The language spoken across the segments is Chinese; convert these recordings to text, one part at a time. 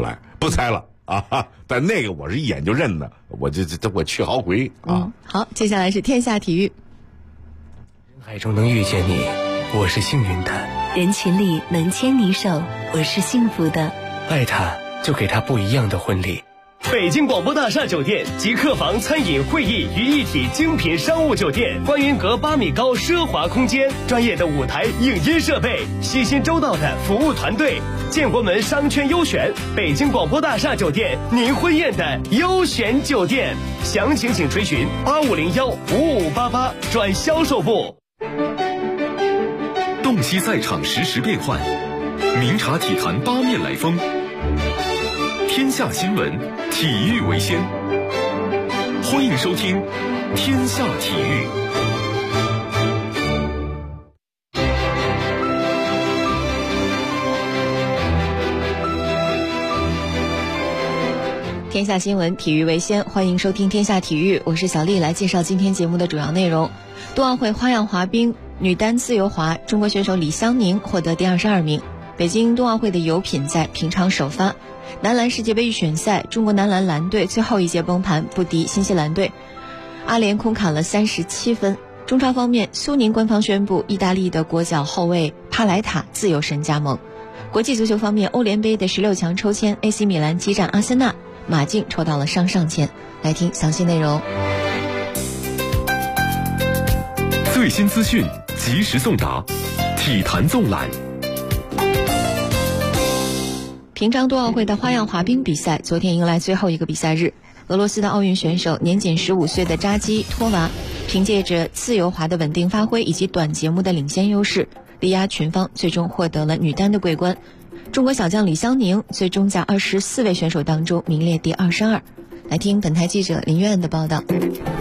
来，不猜了啊！但那个我是一眼就认的，我我去好回啊。 好，接下来是天下体育。 人海中能遇见你，我是幸运的； 人群里能牵你手，我是幸福的。 爱他，就给他不一样的婚礼。 北京广播大厦酒店集客房、餐饮、会议于一体精品商务酒店，观云阁8米高奢华空间，专业的舞台影音设备，细心周到的服务团队，建国门商圈优选，北京广播大厦酒店您婚宴的优选酒店。详情请垂询85015588转销售部。 洞悉赛场实时变幻，明察体坛八面来风。天下新闻，体育为先。欢迎收听《天下体育》。 天下新闻，体育为先。欢迎收听《天下体育》，我是小丽，来介绍今天节目的主要内容。冬奥会花样滑冰女单自由滑，中国选手李湘宁获得第22名。北京冬奥会的油品在平昌首发。男篮世界杯预选赛，中国男篮蓝队最后一节崩盘，不敌新西兰队，阿联空砍了37分。中超方面，苏宁官方宣布意大利的国脚后卫帕莱塔自由身加盟。国际足球方面，欧联杯的16强抽签 ，AC 米兰激战阿森纳，马竞抽到了上签。来听详细内容。 最新资讯及时送达，体坛纵览。 平昌冬奥会的花样滑冰比赛昨天迎来最后一个比赛日，俄罗斯的奥运选手年仅15岁的扎基托娃，凭借着自由滑的稳定发挥以及短节目的领先优势，力压群芳，最终获得了女单的桂冠。中国小将李湘宁最终在24位选手当中名列第22。来听本台记者林苑的报道。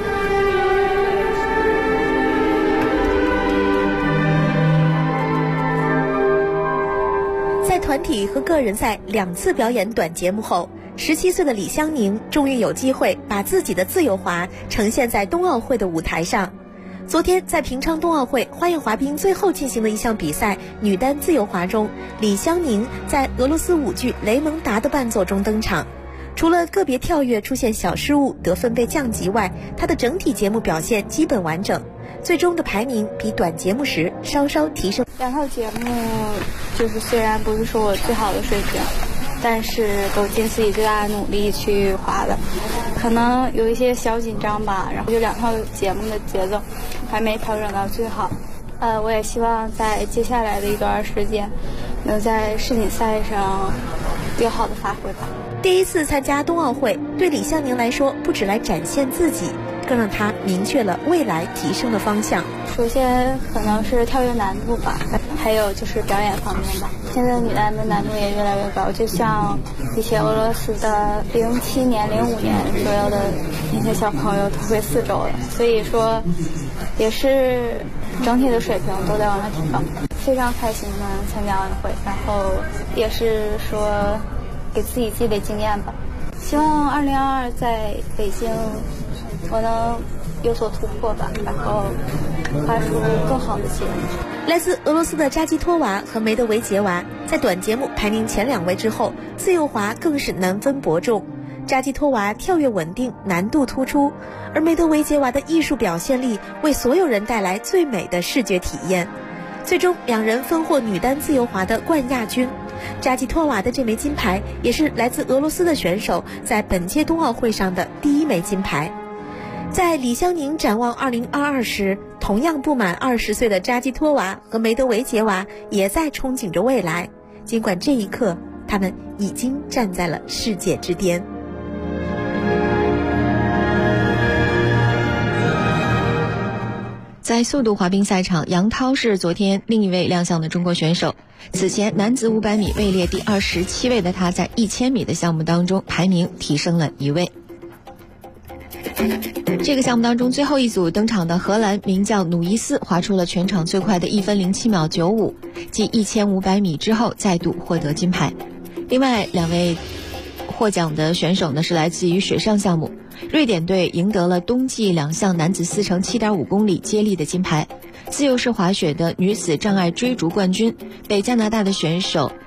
在团体和个人赛2次表演短节目后，17岁的李湘宁终于有机会把自己的自由滑呈现在冬奥会的舞台上。昨天在平昌冬奥会花样滑冰最后进行的一项比赛女单自由滑中，李湘宁在俄罗斯舞剧《雷蒙达》的伴奏中登场。除了个别跳跃出现小失误，得分被降级外，她的整体节目表现基本完整，最终的排名比短节目时稍稍提升。 2套节目虽然不是说我最好的水平，但是都尽自己最大的努力去滑的，可能有一些小紧张吧，然后就2套节目的节奏还没调整到最好。我也希望在接下来的一段时间能在世锦赛上有好的发挥吧。 第一次参加冬奥会对李湘宁来说，不只来展现自己，更让她明确了未来提升的方向。 首先可能是跳跃难度吧，还有就是表演方面吧。现在女单的难度也越来越高，就像一些俄罗斯的07年、05年左右的那些小朋友都会4周了，所以说也是整体的水平都在往上提高。非常开心能参加奥运会，然后也是说给自己积累经验吧。希望2022在北京我能有所突破吧，然后发出更好的节目。 来自俄罗斯的扎基托娃和梅德韦杰娃在短节目排名前2位之后，自由滑更是难分伯仲。扎基托娃跳跃稳定，难度突出，而梅德韦杰娃的艺术表现力为所有人带来最美的视觉体验。最终2人分获女单自由滑的冠亚军。扎基托娃的这枚金牌也是来自俄罗斯的选手在本届冬奥会上的第1枚金牌。在李湘宁展望2022时，同样不满20岁的扎基托娃和梅德韦杰娃也在憧憬着未来，尽管这一刻他们已经站在了世界之巅。 在速度滑冰赛场，杨涛是昨天另一位亮相的中国选手。此前男子500米位列第27位的他，在1000米的项目当中排名提升了1位。这个项目当中最后一组登场的荷兰名将努伊斯滑出了全场最快的1分07秒95，继1500米之后再度获得金牌。另外2位获奖的选手呢是来自于水上项目，瑞典队赢得了冬季2项男子4乘 7.5 公里接力的金牌。自由式滑雪的女子障碍追逐冠军被加拿大的选手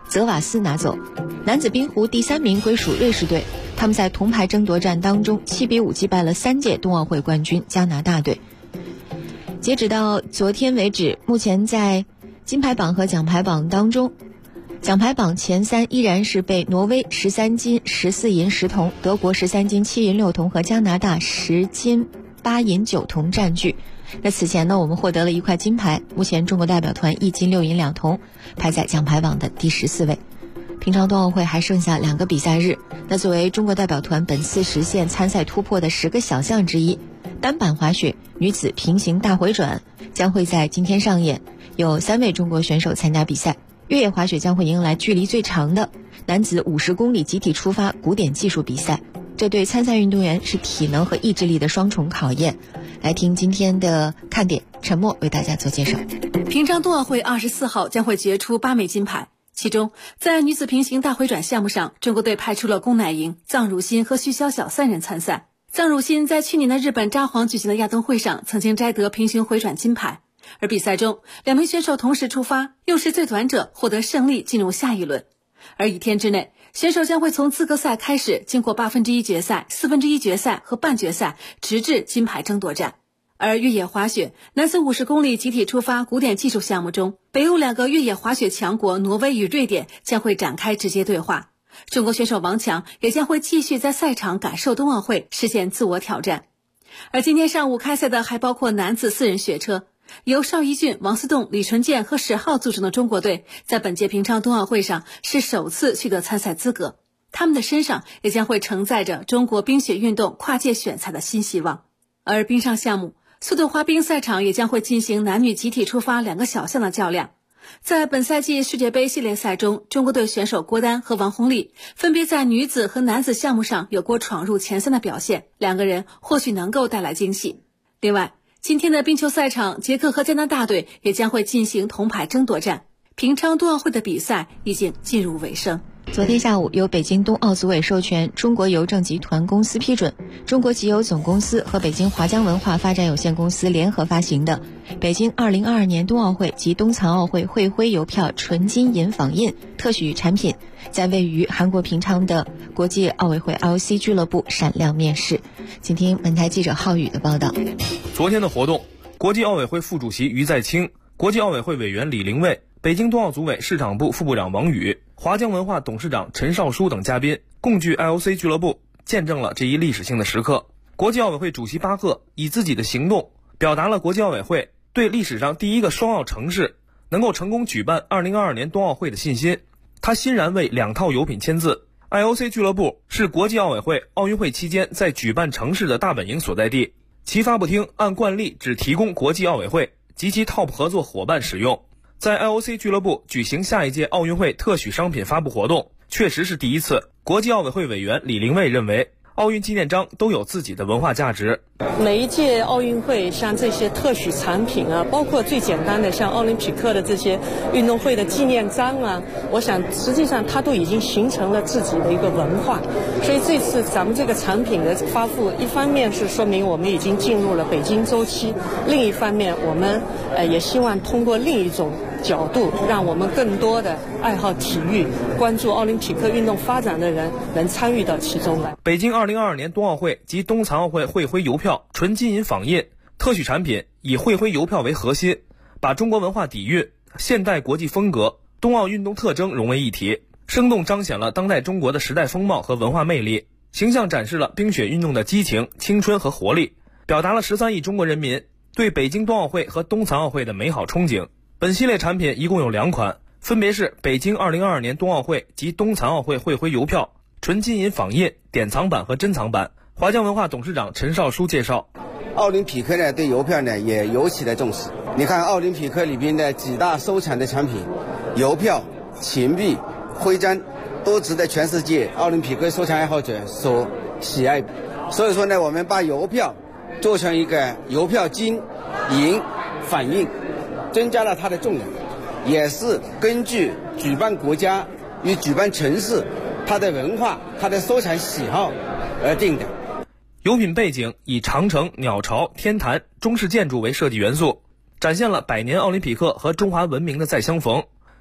泽瓦斯拿走。男子冰壶第3名归属瑞士队，他们在铜牌争夺战当中7比5击败了3届冬奥会冠军加拿大队。截止到昨天为止，目前在金牌榜和奖牌榜当中，奖牌榜前3依然是被挪威13金14银10铜、德国13金7银6铜和加拿大10金8银9铜占据。那此前呢，我们获得了1块金牌，目前中国代表团1金6银2铜，排在奖牌榜的第14位。平昌冬奥会还剩下2个比赛日，那作为中国代表团本次实现参赛突破的10个小项之一，单板滑雪女子平行大回转将会在今天上演，有3位中国选手参加比赛。越野滑雪将会迎来距离最长的男子50公里集体出发古典技术比赛，这对参赛运动员是体能和意志力的双重考验。来听今天的看点，陈默为大家做介绍。 平昌冬奥会24号将会决出8枚金牌，其中在女子平行大回转项目上，中国队派出了龚乃莹、臧汝欣和徐晓晓3人参赛。臧汝欣在去年的日本札幌举行的亚冬会上曾经摘得平行回转金牌，而比赛中2名选手同时出发，又是最短者获得胜利进入下一轮。而1天之内，选手将会从资格赛开始，经过1/8决赛、1/4决赛和半决赛，直至金牌争夺战。而越野滑雪男子50公里集体出发古典技术项目中，北欧2个越野滑雪强国挪威与瑞典将会展开直接对话。中国选手王强也将会继续在赛场感受冬奥会，实现自我挑战。而今天上午开赛的还包括男子4人雪车，由邵一俊、王思栋、李纯健和史浩组成的中国队，在本届平昌冬奥会上是首次取得参赛资格，他们的身上也将会承载着中国冰雪运动跨界选材的新希望。而冰上项目速度滑冰赛场也将会进行男女集体出发2个小项的较量。在本赛季世界杯系列赛中，中国队选手郭丹和王红丽分别在女子和男子项目上有过闯入前3的表现，2个人或许能够带来惊喜。另外，今天的冰球赛场，捷克和加拿大队也将会进行铜牌争夺战。平昌冬奥会的比赛已经进入尾声。 昨天下午，由北京冬奥组委授权，中国邮政集团公司批准，中国集邮总公司和北京华江文化发展有限公司联合发行的北京2022年冬奥会及冬残奥会会徽邮票纯金银仿印特许产品，在位于韩国平昌的国际奥委会 IOC 俱乐部闪亮面世。请听本台记者浩宇的报道。 昨天的活动，国际奥委会副主席于在清、国际奥委会委员李玲蔚、北京冬奥组委市场部副部长王宇、华江文化董事长陈少书等嘉宾共聚 IOC 俱乐部，见证了这一历史性的时刻。国际奥委会主席巴赫以自己的行动表达了国际奥委会对历史上第一个双奥城市能够成功举办2022年冬奥会的信心。他欣然为2套邮品签字。IOC 俱乐部是国际奥委会奥运会期间在举办城市的大本营所在地，其发布厅按惯例只提供国际奥委会及其 TOP 合作伙伴使用。在 IOC 俱乐部举行下一届奥运会特许商品发布活动，确实是第一次。国际奥委会委员李玲蔚认为，奥运纪念章都有自己的文化价值。 每一届奥运会像这些特许产品啊，包括最简单的像奥林匹克的这些运动会的纪念章啊，我想实际上它都已经形成了自己的一个文化。所以这次咱们这个产品的发布，一方面是说明我们已经进入了北京周期，另一方面我们也希望通过另一种角度，让我们更多的爱好体育、关注奥林匹克运动发展的人能参与到其中来。 北京2022年冬奥会及冬残奥会会徽邮票纯金银仿印特许产品，以会徽邮票为核心，把中国文化底蕴、现代国际风格、冬奥运动特征融为一体，生动彰显了当代中国的时代风貌和文化魅力，形象展示了冰雪运动的激情、青春和活力，表达了13亿中国人民对北京冬奥会和冬残奥会的美好憧憬。本系列产品一共有2款，分别是北京2022年冬奥会及冬残奥会会徽邮票纯金银仿印典藏版和珍藏版。华江文化董事长陈少书介绍， 奥林匹克呢对邮票呢也尤其的重视。你看奥林匹克里边的几大收藏的产品，邮票、钱币、徽章，都值得全世界奥林匹克收藏爱好者所喜爱。所以说呢，我们把邮票做成一个邮票金银反印，增加了它的重量，也是根据举办国家与举办城市它的文化、它的收藏喜好而定的。 邮品背景以长城、鸟巢、天坛、中式建筑为设计元素，展现了100年奥林匹克和中华文明的再相逢。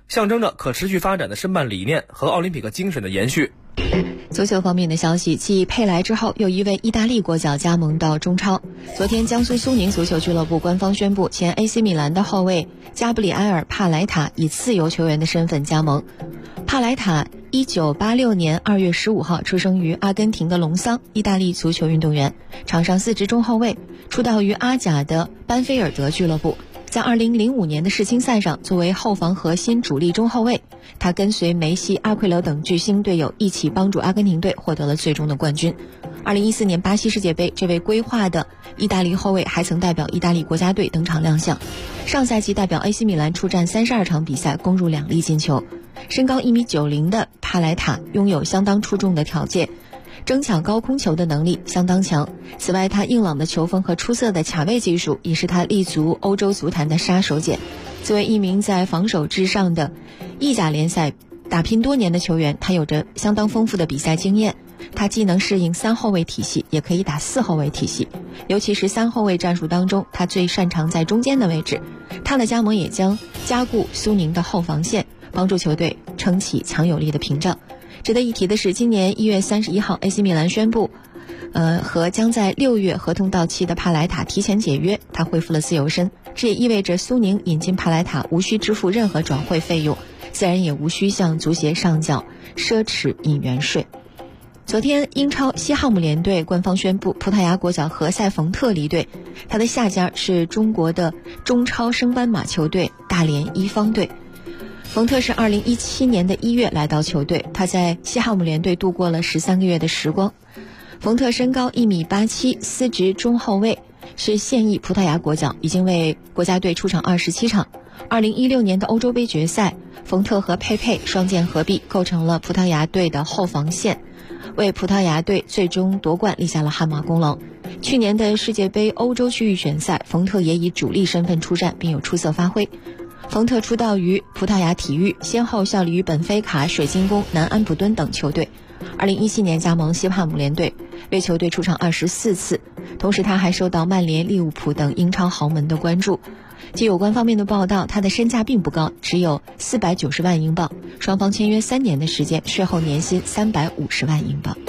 象征着可持续发展的申办理念和奥林匹克精神的延续。 足球方面的消息，继佩莱之后，又一位意大利国脚加盟到中超。昨天，江苏苏宁足球俱乐部官方宣布，前 AC 米兰的后卫加布里埃尔·帕莱塔以自由球员的身份加盟。帕莱塔1986年2月15号出生于阿根廷的隆桑，意大利足球运动员，场上司职中后卫，出道于阿甲的班菲尔德俱乐部。在2005年的世青赛上，作为后防核心主力中后卫，他跟随梅西、阿奎罗等巨星队友一起帮助阿根廷队获得了最终的冠军。2014年巴西世界杯，这位规划的意大利后卫还曾代表意大利国家队登场亮相。上赛季代表 AC 米兰出战32场比赛，攻入2粒进球。身高1.90米的帕莱塔拥有相当出众的条件，争抢高空球的能力相当强。此外，他硬朗的球风和出色的卡位技术也是他立足欧洲足坛的杀手锏。作为一名在防守至上的意甲联赛打拼多年的球员，他有着相当丰富的比赛经验。他既能适应3后卫体系，也可以打4后卫体系，尤其是3后卫战术当中，他最擅长在中间的位置。他的加盟也将加固苏宁的后防线，帮助球队撑起强有力的屏障。值得一提的是，今年1月31号 AC 米兰宣布和将在6月合同到期的帕莱塔提前解约，他恢复了自由身。这也意味着苏宁引进帕莱塔无需支付任何转会费用，自然也无需向足协上缴奢侈引援税。昨天，英超西汉姆联队官方宣布，葡萄牙国脚何塞·冯特离队，他的下家是中国的中超升班马球队大连一方队。冯特是2017年的1月来到球队，他在西汉姆联队度过了13个月的时光。冯特身高1.87米，司职中后卫，是现役葡萄牙国脚，已经为国家队出场27场。2016年的欧洲杯决赛，冯特和佩佩双剑合璧，构成了葡萄牙队的后防线，为葡萄牙队最终夺冠立下了汗马功劳。去年的世界杯欧洲区域选赛，冯特也以主力身份出战，并有出色发挥。冯特出道于葡萄牙体育，先后效力于本菲卡、水晶宫、南安普敦等球队。2017年加盟西汉姆联队，为球队出场24次，同时他还受到曼联、利物浦等英超豪门的关注。据有关方面的报道，他的身价并不高，只有490万英镑，双方签约3年的时间，税后年薪350万英镑。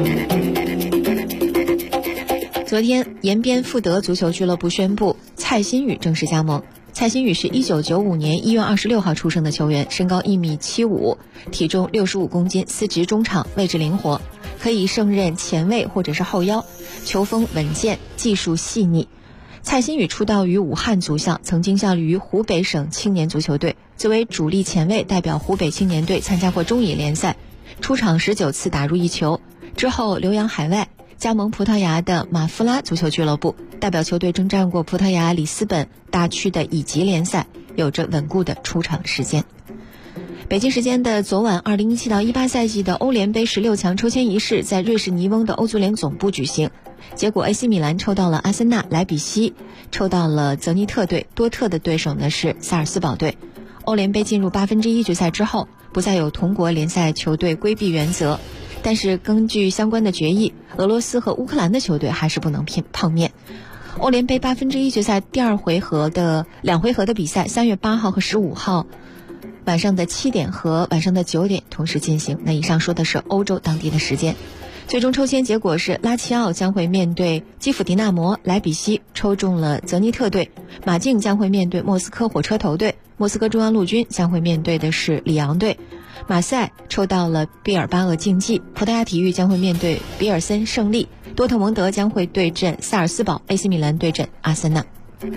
昨天，延边富德足球俱乐部宣布蔡新宇正式加盟。蔡新宇是1995年1月26号出生的球员，身高1.75米，体重65公斤，司职中场，位置灵活，可以胜任前卫或者是后腰，球风稳健，技术细腻。蔡新宇出道于武汉足校，曾经效力于湖北省青年足球队，作为主力前卫代表湖北青年队参加过中乙联赛，出场19次，打入1球。之后留洋海外，加盟葡萄牙的马夫拉足球俱乐部，代表球队征战过葡萄牙里斯本大区的乙级联赛，有着稳固的出场时间。北京时间的昨晚，2017到18赛季的欧联杯16强抽签仪式在瑞士尼翁的欧足联总部举行。结果 AC 米兰抽到了阿森纳，莱比锡抽到了泽尼特队，多特的对手呢是萨尔斯堡队。欧联杯进入1/8决赛之后，不再有同国联赛球队规避原则，但是根据相关的决议，俄罗斯和乌克兰的球队还是不能碰面。欧联杯1/8决赛第2回合的2回合的比赛，3月8号和15号晚上的7点和晚上的9点同时进行。那以上说的是欧洲当地的时间。最终抽签结果是拉齐奥将会面对基辅迪纳摩，莱比锡抽中了泽尼特队，马竞将会面对莫斯科火车头队，莫斯科中央陆军将会面对的是里昂队，马赛抽到了毕尔巴鄂竞技，葡萄牙体育将会面对比尔森胜利，多特蒙德将会对阵萨尔斯堡， AC 米兰对阵阿森纳。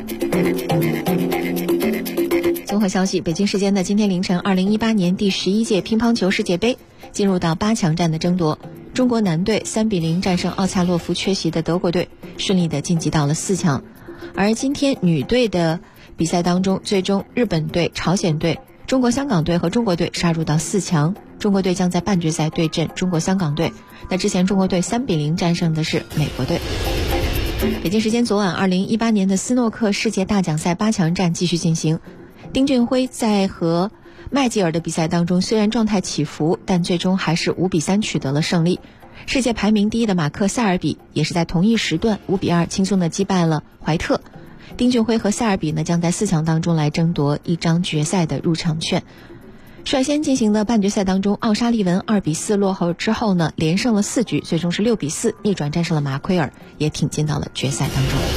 综合消息，北京时间的今天凌晨，2018年第11届乒乓球世界杯进入到8强战的争夺，中国男队3-0战胜奥恰洛夫缺席的德国队，顺利的晋级到了4强。而今天女队的比赛当中，最终日本队、朝鲜队、中国香港队和中国队杀入到4强，中国队将在半决赛对阵中国香港队。那之前中国队3-0战胜的是美国队。北京时间昨晚，2018年的斯诺克世界大奖赛8强战继续进行。丁俊晖在和麦吉尔的比赛当中，虽然状态起伏，但最终还是5-3取得了胜利。世界排名第1的马克·塞尔比也是在同一时段5-2轻松的击败了怀特。丁俊晖和塞尔比呢，将在4强当中来争夺一张决赛的入场券。 率先进行的半决赛当中，奥沙利文2比4落后之后呢，连胜了4局，最终是6比4逆转战胜了马奎尔，也挺进到了决赛当中。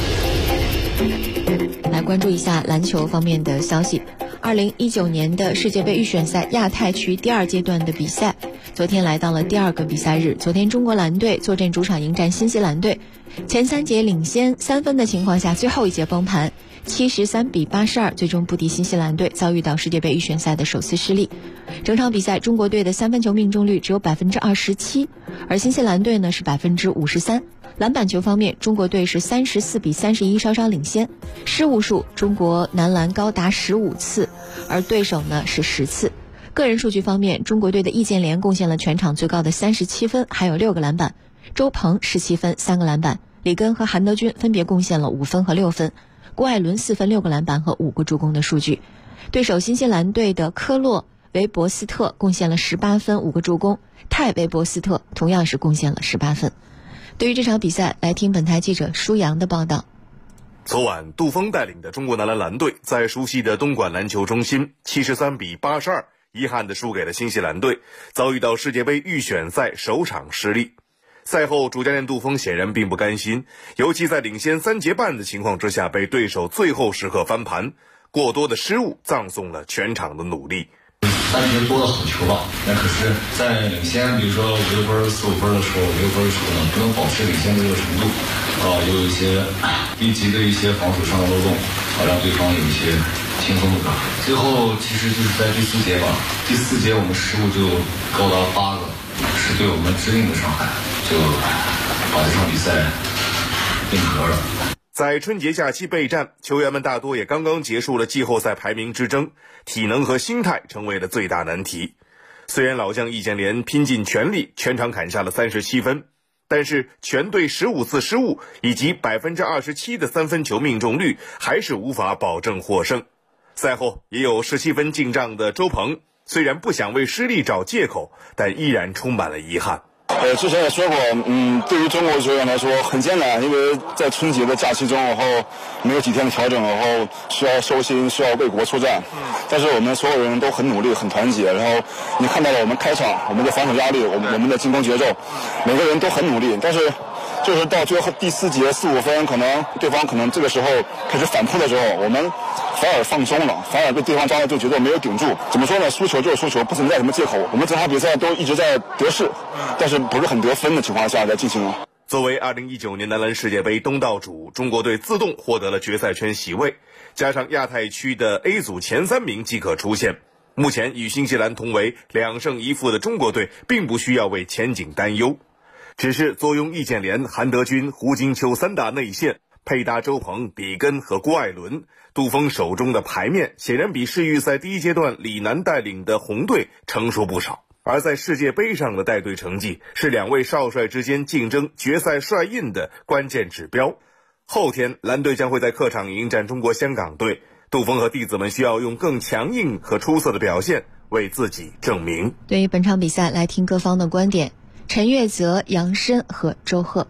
来关注一下篮球方面的消息。2019年的世界杯预选赛亚太区第2阶段的比赛，昨天来到了第2个比赛日。昨天中国蓝队坐镇主场迎战新西兰队，前3节领先3分的情况下，最后一节崩盘，73比82，最终不敌新西兰队，遭遇到世界杯预选赛的首次失利。整场比赛中国队的3分球命中率只有 27%， 而新西兰队呢是 53%。篮板球方面，中国队是34比31稍稍领先，失误数中国男篮高达15次，而对手呢是10次。个人数据方面，中国队的易建联贡献了全场最高的37分，还有6个篮板；周鹏17分3个篮板，里根和韩德君分别贡献了5分和6分，郭艾伦4分6个篮板和5个助攻的数据。对手新西兰队的科洛维伯斯特贡献了18分5个助攻，泰维伯斯特同样是贡献了18分。对于这场比赛，来听本台记者舒阳的报道。 昨晚，杜锋带领的中国男篮蓝队在熟悉的东莞篮球中心73比82遗憾地输给了新西兰队，遭遇到世界杯预选赛首场失利。赛后，主教练杜锋显然并不甘心，尤其在领先3节半的情况之下，被对手最后时刻翻盘，过多的失误葬送了全场的努力。 3节多的好球吧，那可是在领先，比如说5、6分、4、5分的时候，5、6分的时候呢，不能保持领先的这个程度，有一些低级的一些防守上的漏洞，让对方有一些轻松的打。最后其实就是在第4节吧，第4节我们失误就高达8个，是对我们致命的伤害，就把这场比赛定格了。 在春节假期备战，球员们大多也刚刚结束了季后赛排名之争，体能和心态成为了最大难题。虽然老将易建联拼尽全力，全场砍下了37分，但是全队15次失误以及 27% 的3分球命中率，还是无法保证获胜。赛后也有17分进账的周鹏，虽然不想为失利找借口，但依然充满了遗憾。 之前也说过，对于中国球员来说很艰难，因为在春节的假期中，然后没有几天的调整，然后需要收心，需要为国出战。但是我们所有人都很努力，很团结。然后你看到了我们开场，我们的防守压力，我们的进攻节奏，每个人都很努力。但是就是到最后第4节4、5分，可能对方这个时候开始反扑的时候，我们反而放松了，反而被对方抓到这个节奏没有顶住。怎么说呢？输球就是输球，不存在什么借口。我们整场比赛都一直在得势，但是不是很得分的情况下在进行。 作为2019年男篮世界杯东道主，中国队自动获得了决赛圈席位，加上亚太区的 A 组前3名即可出线。目前与新西兰同为2胜1负的中国队，并不需要为前景担忧。只是坐拥易建联、韩德君、胡金秋3大内线，配搭周鹏、里根和郭艾伦，杜锋手中的牌面显然比世预赛第1阶段李楠带领的红队成熟不少。而在世界杯上的带队成绩，是2位少帅之间竞争决赛帅印的关键指标。后天蓝队将会在客场迎战中国香港队，杜锋和弟子们需要用更强硬和出色的表现为自己证明。 对于本场比赛，来听各方的观点。陈月泽、杨申和周鹤。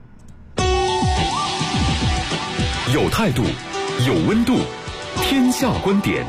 有态度，有温度，天下观点。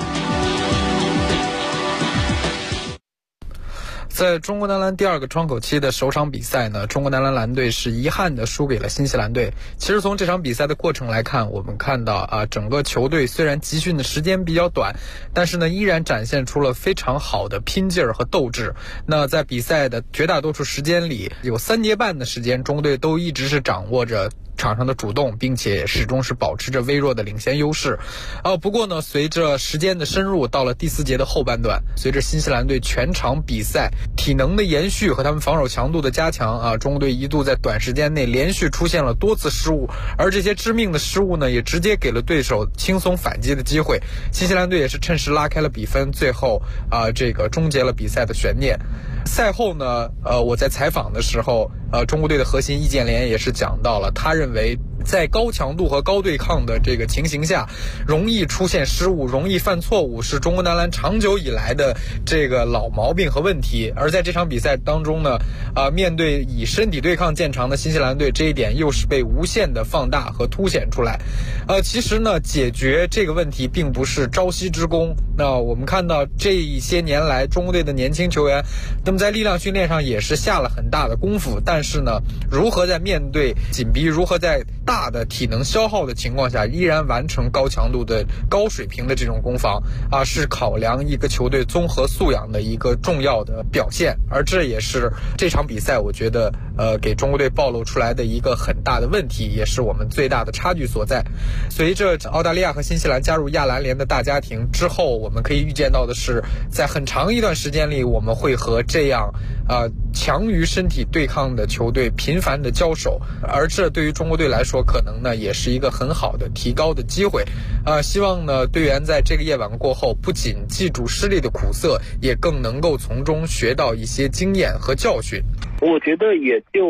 在中国男篮第2个窗口期的首场比赛呢，中国男篮蓝队是遗憾的输给了新西兰队。其实从这场比赛的过程来看，我们看到整个球队虽然集训的时间比较短，但是呢依然展现出了非常好的拼劲儿和斗志。那在比赛的绝大多数时间里，有3节半的时间，中国队都一直是掌握着场上的主动，并且始终是保持着微弱的领先优势。不过呢，随着时间的深入，到了第4节的后半段，随着新西兰队全场比赛体能的延续和他们防守强度的加强中国队一度在短时间内连续出现了多次失误，而这些致命的失误呢，也直接给了对手轻松反击的机会。新西兰队也是趁势拉开了比分，最后这个终结了比赛的悬念。赛后呢，我在采访的时候，中国队的核心易建联也是讲到了，他认为在高强度和高对抗的这个情形下，容易出现失误，容易犯错误，是中国男篮长久以来的这个老毛病和问题。而在这场比赛当中呢，面对以身体对抗见长的新西兰队，这一点又是被无限的放大和凸显出来。其实呢，解决这个问题并不是朝夕之功。那我们看到这一些年来中国队的年轻球员，那么在力量训练上也是下了很大的功夫，但是呢，如何在面对紧逼，如何在大的体能消耗的情况下依然完成高强度的高水平的这种攻防是考量一个球队综合素养的一个重要的表现。而这也是这场比赛我觉得给中国队暴露出来的一个很大的问题，也是我们最大的差距所在。随着澳大利亚和新西兰加入亚篮联的大家庭之后，我们可以预见到的是，在很长一段时间里，我们会和这样强于身体对抗的球队频繁的交手，而这对于中国队来说可能呢也是一个很好的提高的机会。希望呢队员在这个夜晚过后不仅记住失利的苦涩，也更能够从中学到一些经验和教训。 我觉得也就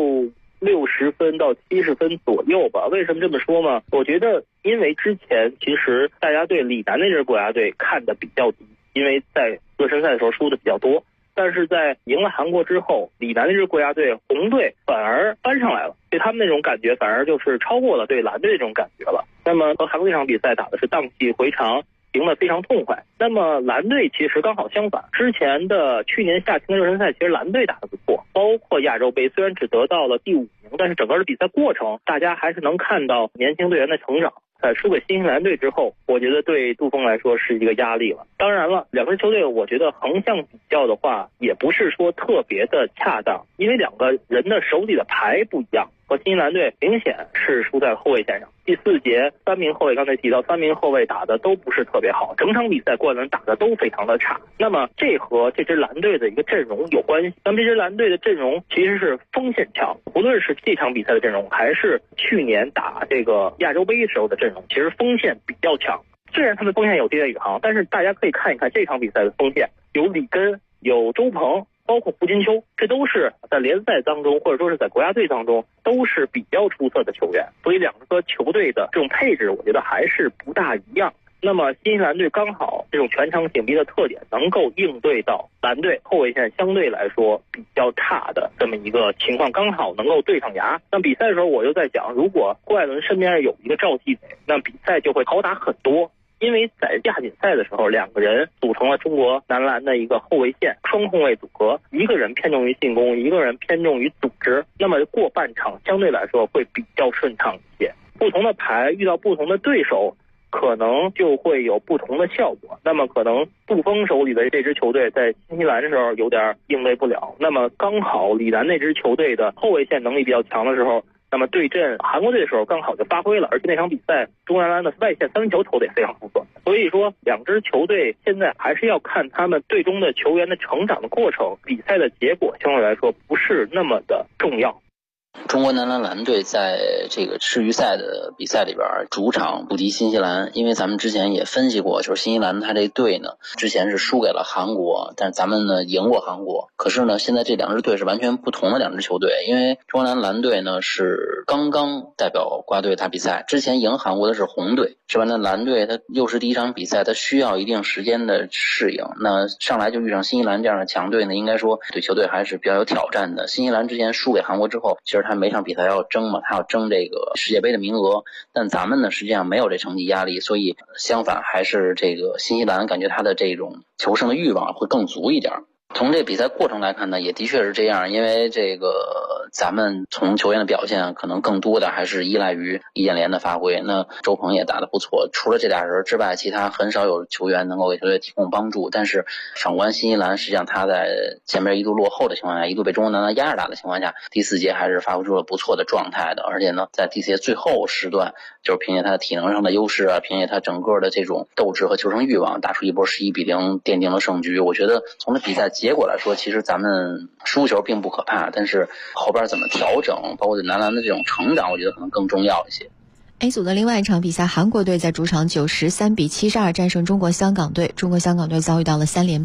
60分到70分左右吧。为什么这么说呢？我觉得因为之前其实大家对李楠那支国家队看得比较低，因为在热身赛的时候输的比较多，但是在赢了韩国之后，李楠那支国家队红队反而翻上来了，对他们那种感觉反而就是超过了对蓝队那种感觉了。那么和韩国这场比赛打的是荡气回肠，赢得非常痛快。那么蓝队其实刚好相反，之前的去年夏天的热身赛其实蓝队打得不错，包括亚洲杯虽然只得到了第5名，但是整个的比赛过程大家还是能看到年轻队员的成长。在输给新西兰队之后，我觉得对杜锋来说是一个压力了。当然了，两支球队我觉得横向比较的话也不是说特别的恰当，因为两个人的手里的牌不一样。和新西兰队明显是输在后卫线上，第4节3名后卫，刚才提到3名后卫打的都不是特别好，整场比赛灌篮打的都非常的差。那么这和这支蓝队的一个阵容有关系。那么这支蓝队的阵容其实是锋线强，不论是这场比赛的阵容还是去年打这个亚洲杯时候的阵容，其实锋线比较强。虽然他们锋线有丁彦雨航，但是大家可以看一看这场比赛的锋线，有李根，有周鹏，包括胡金秋，这都是在联赛当中或者说是在国家队当中都是比较出色的球员，所以两个球队的这种配置我觉得还是不大一样。那么新西兰队刚好这种全场紧逼的特点能够应对到蓝队后卫线相对来说比较差的这么一个情况，刚好能够对上牙。那比赛的时候我就在讲，如果郭艾伦身边有一个赵继伟，那比赛就会好打很多。因为在亚锦赛的时候，两个人组成了中国男篮的一个后卫线双控卫组合，一个人偏重于进攻，一个人偏重于组织，那么过半场相对来说会比较顺畅一些。不同的牌遇到不同的对手，可能就会有不同的效果。那么可能杜锋手里的这支球队在新西兰的时候有点应对不了，那么刚好李楠那支球队的后卫线能力比较强的时候，那么对阵韩国队的时候刚好就发挥了，而且那场比赛中国男篮的外线三分球投得也非常不错。所以说两支球队现在还是要看他们队中的球员的成长的过程，比赛的结果相对来说不是那么的重要。 中国男篮蓝队在这个世预赛的比赛里边主场不敌新西兰，因为咱们之前也分析过，就是新西兰他这队呢之前是输给了韩国，但是咱们呢赢过韩国。可是呢现在这两支队是完全不同的两支球队，因为中国男篮蓝队呢是刚刚代表国家队打比赛，之前赢韩国的是红队，是吧？那蓝队他又是第一场比赛，他需要一定时间的适应，那上来就遇上新西兰这样的强队呢，应该说对球队还是比较有挑战的。新西兰之前输给韩国之后，其实他每场比赛要争嘛，他要争这个世界杯的名额，但咱们呢实际上没有这成绩压力，所以相反还是这个新西兰感觉他的这种求胜的欲望会更足一点。从这比赛过程来看呢，也的确是这样，因为这个咱们从球员的表现可能更多的还是依赖于易建联的发挥。那周鹏也打得不错，除了这俩人之外，其他很少有球员能够给球队提供帮助。但是反观新西兰，实际上他在前面一度落后的情况下，一度被中国男篮压着打的情况下，第4节还是发挥出了不错的状态的。而且呢，在第4节最后时段，就是凭借他的体能上的优势啊，凭借他整个的这种斗志和求胜欲望，打出一波11-0，奠定了胜局。我觉得从这比赛结果来说，其实咱们输球并不可怕，但是后边怎么调整，包括对男篮的这种成长，我觉得可能更重要一些。 A 组的另外一场比赛，韩国队在主场93-72战胜中国香港队，中国香港队遭遇到了3连败。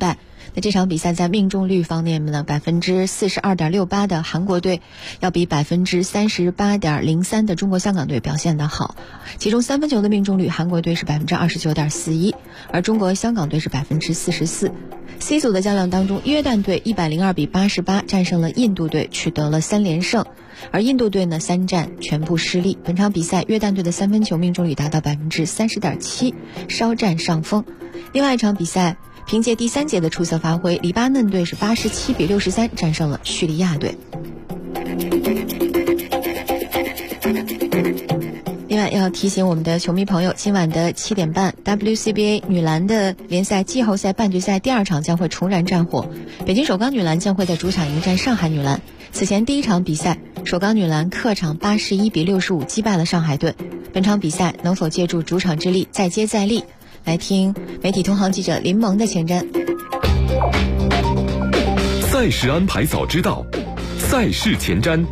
那这场比赛在命中率方面呢，42.68%的韩国队要比38.03%的中国香港队表现得好。其中三分球的命中率，韩国队是29.41%，而中国香港队是44%。C 组的较量当中，约旦队102-88战胜了印度队，取得了3连胜。而印度队呢3战全部失利。本场比赛约旦队的三分球命中率达到30.7%，稍占上风。另外一场比赛，凭借第3节的出色发挥，黎巴嫩队是87-63战胜了叙利亚队。另外要提醒我们的球迷朋友，今晚的7点半 WCBA 女篮的联赛季后赛半决赛第2场将会重燃战火，北京首钢女篮将会在主场迎战上海女篮。此前第1场比赛，首钢女篮客场81-65击败了上海队。本场比赛能否借助主场之力再接再厉？来听媒体同行记者林萌的前瞻。 赛事安排早知道，赛事前瞻。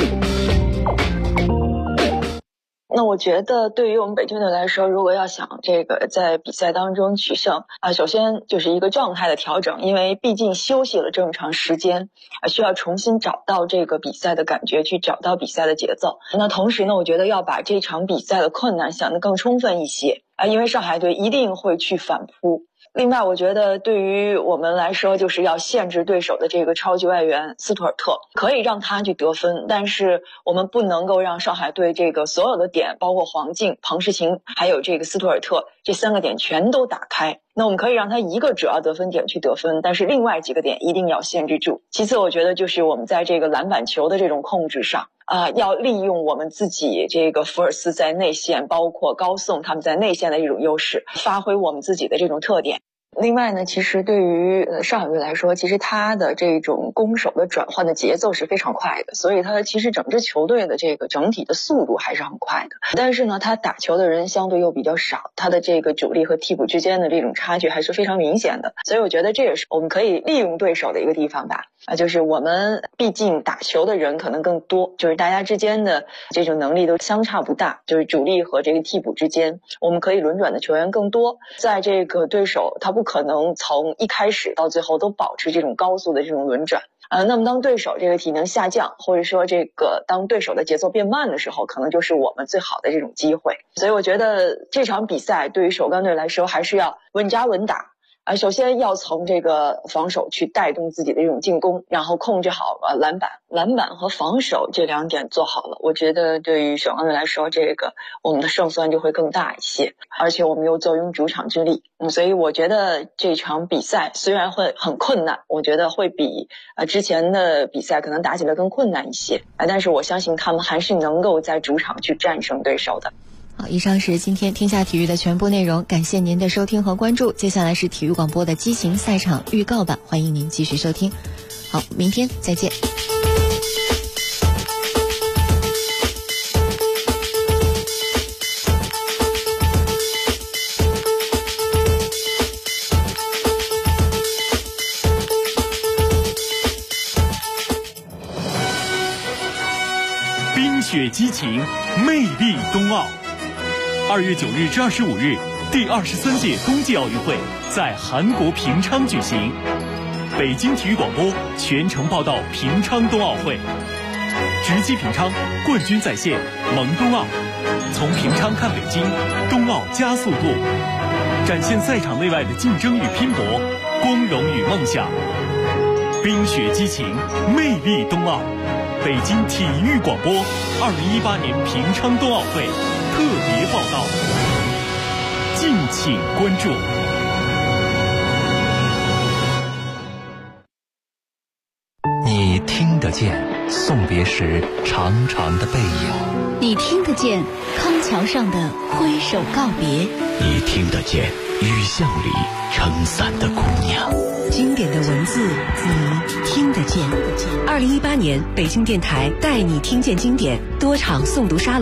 那我觉得对于我们北京队来说，如果要想这个在比赛当中取胜首先就是一个状态的调整，因为毕竟休息了这么长时间需要重新找到这个比赛的感觉，去找到比赛的节奏。那同时呢，我觉得要把这场比赛的困难想得更充分一些因为上海队一定会去反扑。另外我觉得对于我们来说，就是要限制对手的这个超级外援斯图尔特，可以让他去得分，但是我们不能够让上海队这个所有的点，包括黄静、彭诗琴还有这个斯图尔特这3个点全都打开。那我们可以让他一个主要得分点去得分，但是另外几个点一定要限制住。其次我觉得就是我们在这个篮板球的这种控制上要利用我们自己这个福尔斯在内线，包括高颂他们在内线的一种优势，发挥我们自己的这种特点。另外呢，其实对于上海队来说，其实他的这种攻守的转换的节奏是非常快的，所以他其实整支球队的这个整体的速度还是很快的。但是呢，他打球的人相对又比较少，他的这个主力和替补之间的这种差距还是非常明显的。所以我觉得这也是我们可以利用对手的一个地方吧。就是我们毕竟打球的人可能更多，就是大家之间的这种能力都相差不大，就是主力和这个替补之间，我们可以轮转的球员更多。在这个对手他不可能从一开始到最后都保持这种高速的这种轮转那么当对手这个体能下降，或者说这个当对手的节奏变慢的时候，可能就是我们最好的这种机会。所以我觉得这场比赛对于首钢队来说还是要稳扎稳打首先要从这个防守去带动自己的这种进攻，然后控制好篮板和防守这2点做好了，我觉得对于首钢队来说，这个我们的胜算就会更大一些，而且我们又坐拥主场之力所以我觉得这场比赛虽然会很困难，我觉得会比之前的比赛可能打起来更困难一些但是我相信他们还是能够在主场去战胜对手的。 好，以上是今天天下体育的全部内容，感谢您的收听和关注。接下来是体育广播的激情赛场预告版，欢迎您继续收听。好，明天再见。 冰雪激情，魅力冬奥。2月9日至25日，第23届冬季奥运会在韩国平昌举行。北京体育广播全程报道平昌冬奥会，直击平昌，冠军在线，萌冬奥。从平昌看北京，冬奥加速度，展现赛场内外的竞争与拼搏，光荣与梦想。冰雪激情，魅力冬奥。北京体育广播2018年平昌冬奥会特别报道，敬请关注。 你听得见送别时长长的背影， 你听得见康桥上的挥手告别， 你听得见雨巷里撑伞的姑娘。 经典的文字，你听得见。2018年北京电台带你听见经典多场诵读沙龙。